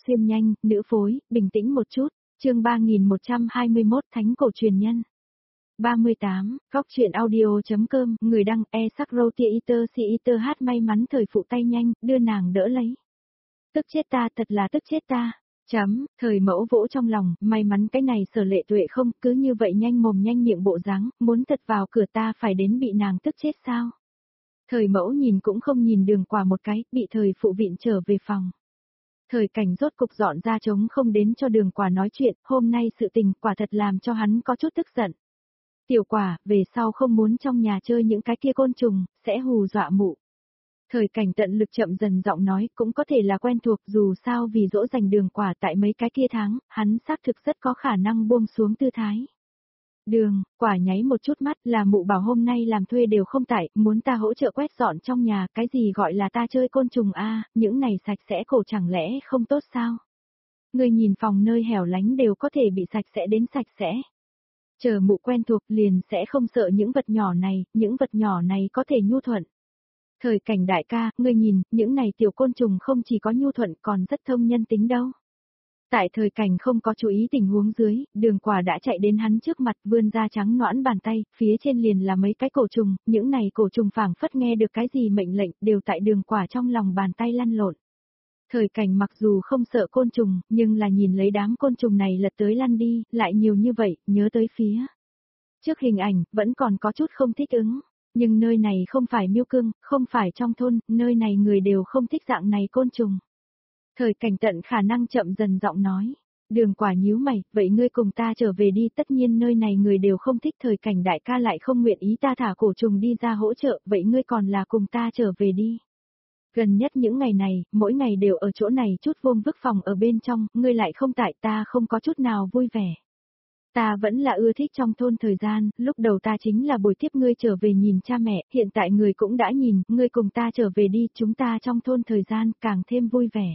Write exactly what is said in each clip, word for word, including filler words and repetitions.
xuyên nhanh, nữ phối, bình tĩnh một chút, chương ba nghìn một trăm hai mươi mốt Thánh cổ truyền nhân. ba mươi tám, góc truyện audio.com, người đăng e sắc roti iter si iter hát may mắn thời phụ tay nhanh, đưa nàng đỡ lấy. Tức chết ta, thật là tức chết ta. Chấm, thời mẫu vỗ trong lòng, may mắn cái này Sở Lệ Tuệ không, cứ như vậy nhanh mồm nhanh miệng bộ dáng, muốn thật vào cửa ta phải đến bị nàng tức chết sao. Thời mẫu nhìn cũng không nhìn Đường Quả một cái, bị thời phụ vịn trở về phòng. Thời Cảnh rốt cục dọn ra trống không đến cho Đường Quả nói chuyện, hôm nay sự tình quả thật làm cho hắn có chút tức giận. Tiểu Quả, về sau không muốn trong nhà chơi những cái kia côn trùng, sẽ hù dọa mụ. Thời Cảnh tận lực chậm dần giọng nói, cũng có thể là quen thuộc, dù sao vì dỗ dành Đường Quả tại mấy cái kia tháng, hắn xác thực rất có khả năng buông xuống tư thái. Đường, Quả nháy một chút mắt, là mụ bảo hôm nay làm thuê đều không tại, muốn ta hỗ trợ quét dọn trong nhà, cái gì gọi là ta chơi côn trùng a, những này sạch sẽ cổ chẳng lẽ không tốt sao? Người nhìn phòng nơi hẻo lánh đều có thể bị sạch sẽ đến sạch sẽ. Chờ mụ quen thuộc liền sẽ không sợ những vật nhỏ này, những vật nhỏ này có thể nhu thuận. Thời Cảnh đại ca, ngươi nhìn, những này tiểu côn trùng không chỉ có nhu thuận còn rất thông nhân tính đâu. Tại Thời Cảnh không có chú ý tình huống dưới, Đường Quả đã chạy đến hắn trước mặt vươn ra trắng nõn bàn tay, phía trên liền là mấy cái cổ trùng, những này cổ trùng phảng phất nghe được cái gì mệnh lệnh đều tại Đường Quả trong lòng bàn tay lăn lộn. Thời Cảnh mặc dù không sợ côn trùng, nhưng là nhìn lấy đám côn trùng này lật tới lăn đi, lại nhiều như vậy, nhớ tới phía trước hình ảnh, vẫn còn có chút không thích ứng. Nhưng nơi này không phải Miêu Cương, không phải trong thôn, nơi này người đều không thích dạng này côn trùng. Thời Cảnh tận khả năng chậm dần giọng nói. Đường Quả nhíu mày, vậy ngươi cùng ta trở về đi, tất nhiên nơi này người đều không thích. Thời Cảnh đại ca lại không nguyện ý ta thả cổ trùng đi ra hỗ trợ, vậy ngươi còn là cùng ta trở về đi. Gần nhất những ngày này, mỗi ngày đều ở chỗ này chút vuông vức phòng ở bên trong, ngươi lại không tại, ta không có chút nào vui vẻ. Ta vẫn là ưa thích trong thôn thời gian, lúc đầu ta chính là buổi tiếp ngươi trở về nhìn cha mẹ, hiện tại người cũng đã nhìn, ngươi cùng ta trở về đi, chúng ta trong thôn thời gian càng thêm vui vẻ.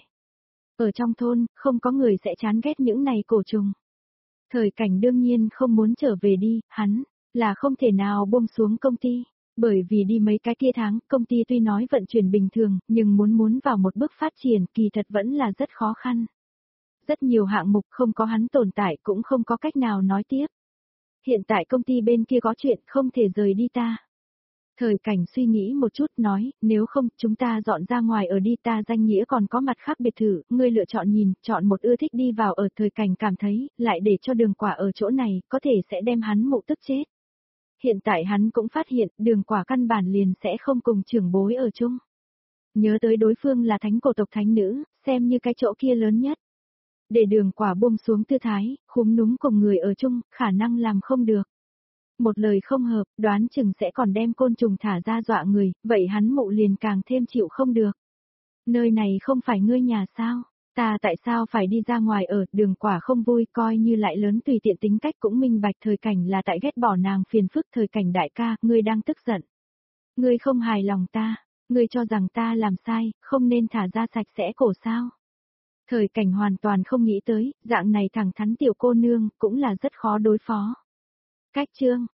Ở trong thôn, không có người sẽ chán ghét những này cổ trùng. Thời Cảnh đương nhiên không muốn trở về đi, hắn là không thể nào buông xuống công ty. Bởi vì đi mấy cái kia tháng, công ty tuy nói vận chuyển bình thường, nhưng muốn muốn vào một bước phát triển kỳ thật vẫn là rất khó khăn. Rất nhiều hạng mục không có hắn tồn tại cũng không có cách nào nói tiếp. Hiện tại công ty bên kia có chuyện không thể rời đi ta. Thời Cảnh suy nghĩ một chút nói, nếu không chúng ta dọn ra ngoài ở đi, ta danh nghĩa còn có mặt khác biệt thự, ngươi lựa chọn nhìn, chọn một ưa thích đi vào ở. Thời Cảnh cảm thấy, lại để cho Đường Quả ở chỗ này, có thể sẽ đem hắn mụ tức chết. Hiện tại hắn cũng phát hiện, Đường Quả căn bản liền sẽ không cùng trưởng bối ở chung. Nhớ tới đối phương là thánh cổ tộc thánh nữ, xem như cái chỗ kia lớn nhất. Để Đường Quả buông xuống tư thái, khúm núm cùng người ở chung, khả năng làm không được. Một lời không hợp, đoán chừng sẽ còn đem côn trùng thả ra dọa người, vậy hắn mụ liền càng thêm chịu không được. Nơi này không phải ngươi nhà sao? Ta tại sao phải đi ra ngoài ở? Đường Quả không vui, coi như lại lớn tùy tiện tính cách cũng minh bạch. Thời Cảnh là tại ghét bỏ nàng phiền phức. Thời Cảnh đại ca, ngươi đang tức giận. Ngươi không hài lòng ta, ngươi cho rằng ta làm sai, không nên thả ra sạch sẽ cổ sao? Thời Cảnh hoàn toàn không nghĩ tới, dạng này thẳng thắn tiểu cô nương, cũng là rất khó đối phó. Cách chương,